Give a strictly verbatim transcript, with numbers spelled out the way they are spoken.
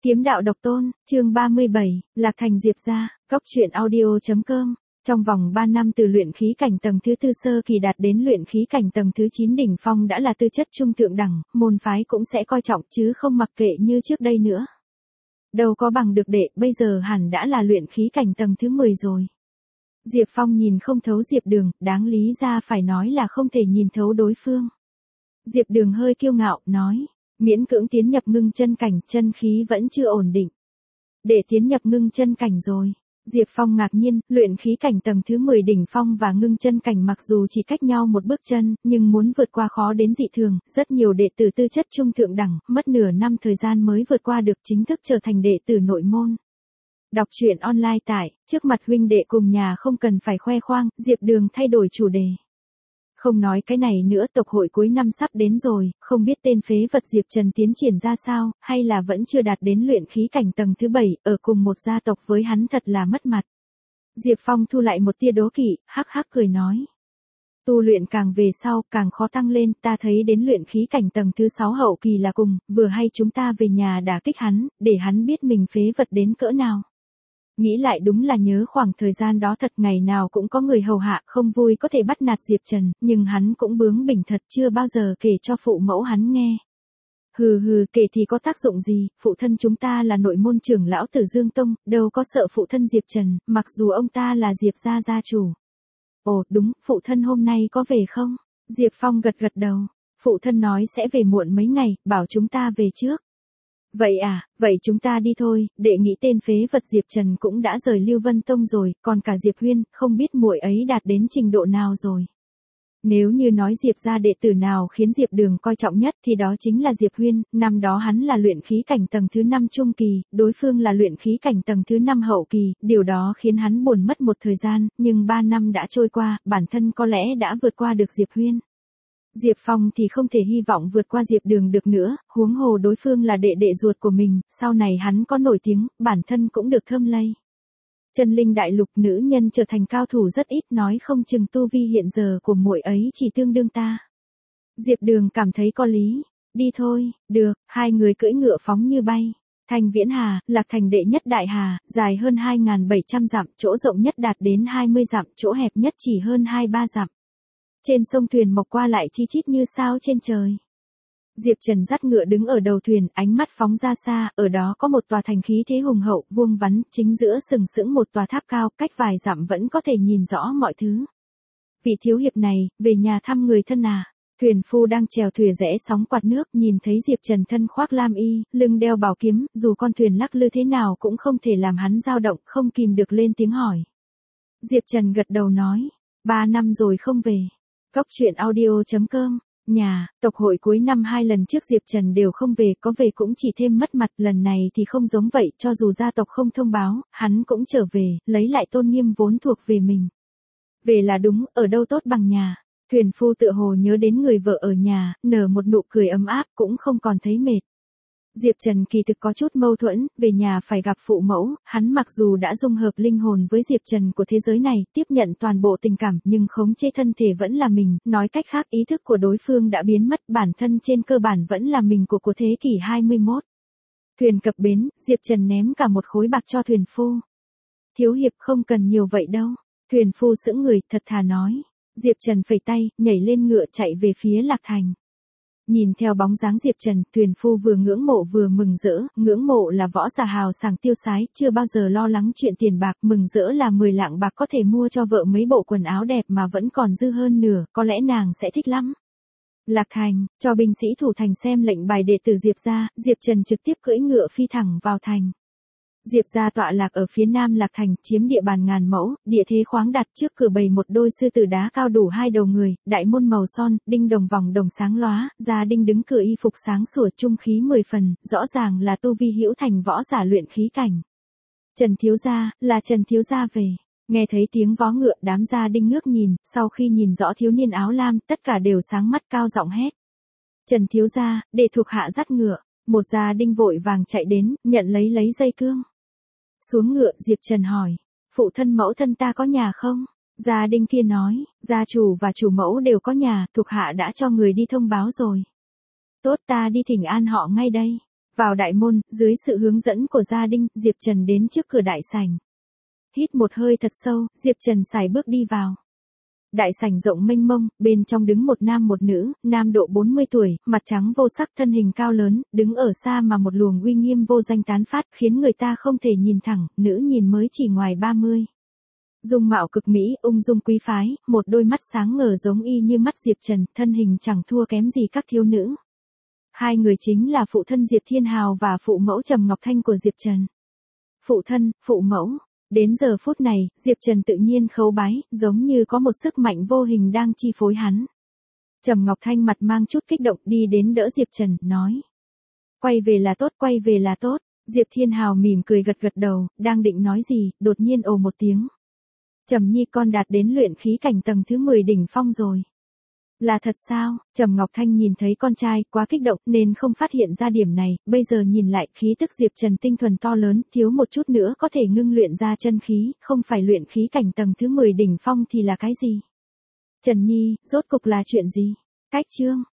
Kiếm đạo độc tôn, chương ba mươi bảy, Lạc Thành Diệp gia, Cốc truyện audio.com. Trong vòng ba năm từ luyện khí cảnh tầng thứ tư sơ kỳ đạt đến luyện khí cảnh tầng thứ chín đỉnh phong đã là tư chất trung thượng đẳng, môn phái cũng sẽ coi trọng chứ không mặc kệ như trước đây nữa. Đâu có bằng được đệ, bây giờ hẳn đã là luyện khí cảnh tầng thứ mười rồi. Diệp Phong nhìn không thấu Diệp Đường, đáng lý ra phải nói là không thể nhìn thấu đối phương. Diệp Đường hơi kiêu ngạo, nói, miễn cưỡng tiến nhập ngưng chân cảnh, chân khí vẫn chưa ổn định. Để tiến nhập ngưng chân cảnh rồi. Diệp Phong ngạc nhiên, luyện khí cảnh tầng thứ mười đỉnh phong và ngưng chân cảnh mặc dù chỉ cách nhau một bước chân, nhưng muốn vượt qua khó đến dị thường, rất nhiều đệ tử tư chất trung thượng đẳng, mất nửa năm thời gian mới vượt qua được chính thức trở thành đệ tử nội môn. Đọc truyện online tại, trước mặt huynh đệ cùng nhà không cần phải khoe khoang, Diệp Đường thay đổi chủ đề. Không nói cái này nữa, tộc hội cuối năm sắp đến rồi, không biết tên phế vật Diệp Trần tiến triển ra sao, hay là vẫn chưa đạt đến luyện khí cảnh tầng thứ bảy, ở cùng một gia tộc với hắn thật là mất mặt. Diệp Phong thu lại một tia đố kỵ, hắc hắc cười nói. Tu luyện càng về sau, càng khó tăng lên, ta thấy đến luyện khí cảnh tầng thứ sáu hậu kỳ là cùng, vừa hay chúng ta về nhà đả kích hắn, để hắn biết mình phế vật đến cỡ nào. Nghĩ lại đúng là nhớ khoảng thời gian đó thật, ngày nào cũng có người hầu hạ, không vui có thể bắt nạt Diệp Trần, nhưng hắn cũng bướng bỉnh thật, chưa bao giờ kể cho phụ mẫu hắn nghe. Hừ hừ, kể thì có tác dụng gì, phụ thân chúng ta là nội môn trưởng lão Tử Dương Tông, đâu có sợ phụ thân Diệp Trần, mặc dù ông ta là Diệp gia gia chủ. Ồ, đúng, phụ thân hôm nay có về không? Diệp Phong gật gật đầu, phụ thân nói sẽ về muộn mấy ngày, bảo chúng ta về trước. Vậy à, vậy chúng ta đi thôi, đệ nghĩ tên phế vật Diệp Trần cũng đã rời Lưu Vân Tông rồi, còn cả Diệp Huyên, không biết muội ấy đạt đến trình độ nào rồi. Nếu như nói Diệp gia đệ tử nào khiến Diệp Đường coi trọng nhất thì đó chính là Diệp Huyên, năm đó hắn là luyện khí cảnh tầng thứ năm trung kỳ, đối phương là luyện khí cảnh tầng thứ năm hậu kỳ, điều đó khiến hắn buồn mất một thời gian, nhưng ba năm đã trôi qua, bản thân có lẽ đã vượt qua được Diệp Huyên. Diệp Phong thì không thể hy vọng vượt qua Diệp Đường được nữa, huống hồ đối phương là đệ đệ ruột của mình, sau này hắn có nổi tiếng, bản thân cũng được thơm lây. Chân linh đại lục nữ nhân trở thành cao thủ rất ít, nói không chừng tu vi hiện giờ của muội ấy chỉ tương đương ta. Diệp Đường cảm thấy có lý, đi thôi, được, hai người cưỡi ngựa phóng như bay. Thành Viễn Hà, Lạc Thành đệ nhất đại hà, dài hơn hai nghìn bảy trăm dặm, chỗ rộng nhất đạt đến hai mươi dặm, chỗ hẹp nhất chỉ hơn hai mươi ba dặm. Trên sông thuyền mộc qua lại chi chít như sao trên trời. Diệp Trần dắt ngựa đứng ở đầu thuyền, ánh mắt phóng ra xa, ở đó có một tòa thành khí thế hùng hậu, vuông vắn, chính giữa sừng sững một tòa tháp cao, cách vài dặm vẫn có thể nhìn rõ mọi thứ. Vị thiếu hiệp này, về nhà thăm người thân à? Thuyền phu đang chèo thuyền rẽ sóng quạt nước, nhìn thấy Diệp Trần thân khoác lam y, lưng đeo bảo kiếm, dù con thuyền lắc lư thế nào cũng không thể làm hắn dao động, không kìm được lên tiếng hỏi. Diệp Trần gật đầu nói, ba năm rồi không về. Cốc truyện audio.com. Nhà, tộc hội cuối năm hai lần trước Diệp Trần đều không về, có về cũng chỉ thêm mất mặt, lần này thì không giống vậy, cho dù gia tộc không thông báo, hắn cũng trở về, lấy lại tôn nghiêm vốn thuộc về mình. Về là đúng, ở đâu tốt bằng nhà. Thuyền phu tựa hồ nhớ đến người vợ ở nhà, nở một nụ cười ấm áp, cũng không còn thấy mệt. Diệp Trần kỳ thực có chút mâu thuẫn, về nhà phải gặp phụ mẫu, hắn mặc dù đã dung hợp linh hồn với Diệp Trần của thế giới này, tiếp nhận toàn bộ tình cảm, nhưng khống chế thân thể vẫn là mình, nói cách khác ý thức của đối phương đã biến mất, bản thân trên cơ bản vẫn là mình của của thế kỷ hai mươi mốt. Thuyền cập bến, Diệp Trần ném cả một khối bạc cho thuyền phu. Thiếu hiệp không cần nhiều vậy đâu. Thuyền phu sững người, thật thà nói. Diệp Trần phẩy tay, nhảy lên ngựa chạy về phía Lạc Thành. Nhìn theo bóng dáng Diệp Trần, thuyền phu vừa ngưỡng mộ vừa mừng rỡ, ngưỡng mộ là võ giả hào sảng tiêu sái, chưa bao giờ lo lắng chuyện tiền bạc, mừng rỡ là mười lạng bạc có thể mua cho vợ mấy bộ quần áo đẹp mà vẫn còn dư hơn nửa, có lẽ nàng sẽ thích lắm. Lạc Thành, cho binh sĩ thủ thành xem lệnh bài đệ tử Diệp gia, Diệp Trần trực tiếp cưỡi ngựa phi thẳng vào thành. Diệp gia tọa lạc ở phía nam Lạc Thành, chiếm địa bàn ngàn mẫu, địa thế khoáng đạt, trước cửa bày một đôi sư tử đá cao đủ hai đầu người, đại môn màu son, đinh đồng vòng đồng sáng lóa, gia đinh đứng cửa y phục sáng sủa trung khí mười phần, rõ ràng là tu vi hữu thành võ giả luyện khí cảnh. Trần thiếu gia, là Trần thiếu gia về. Nghe thấy tiếng vó ngựa, đám gia đinh ngước nhìn, sau khi nhìn rõ thiếu niên áo lam, tất cả đều sáng mắt cao giọng hét. Trần thiếu gia, để thuộc hạ dắt ngựa. Một gia đinh vội vàng chạy đến, nhận lấy lấy dây cương. Xuống ngựa, Diệp Trần hỏi, phụ thân mẫu thân ta có nhà không? Gia đinh kia nói, gia chủ và chủ mẫu đều có nhà, thuộc hạ đã cho người đi thông báo rồi. Tốt, ta đi thỉnh an họ ngay đây. Vào đại môn, dưới sự hướng dẫn của gia đình, Diệp Trần đến trước cửa đại sảnh. Hít một hơi thật sâu, Diệp Trần sải bước đi vào. Đại sảnh rộng mênh mông, bên trong đứng một nam một nữ, nam độ bốn mươi tuổi, mặt trắng vô sắc, thân hình cao lớn, đứng ở xa mà một luồng uy nghiêm vô danh tán phát, khiến người ta không thể nhìn thẳng, nữ nhìn mới chỉ ngoài ba mươi. Dung mạo cực mỹ, ung dung quý phái, một đôi mắt sáng ngời giống y như mắt Diệp Trần, thân hình chẳng thua kém gì các thiếu nữ. Hai người chính là phụ thân Diệp Thiên Hào và phụ mẫu Trầm Ngọc Thanh của Diệp Trần. Phụ thân, phụ mẫu. Đến giờ phút này, Diệp Trần tự nhiên khấu bái, giống như có một sức mạnh vô hình đang chi phối hắn. Trầm Ngọc Thanh mặt mang chút kích động đi đến đỡ Diệp Trần, nói. Quay về là tốt, quay về là tốt. Diệp Thiên Hào mỉm cười gật gật đầu, đang định nói gì, đột nhiên ồ một tiếng. Trầm Nhi con đạt đến luyện khí cảnh tầng thứ mười đỉnh phong rồi. Là thật sao? Trầm Ngọc Thanh nhìn thấy con trai quá kích động nên không phát hiện ra điểm này, bây giờ nhìn lại khí tức Diệp Trần tinh thuần to lớn, thiếu một chút nữa có thể ngưng luyện ra chân khí, không phải luyện khí cảnh tầng thứ mười đỉnh phong thì là cái gì? Trần Nhi, rốt cục là chuyện gì? Cách chương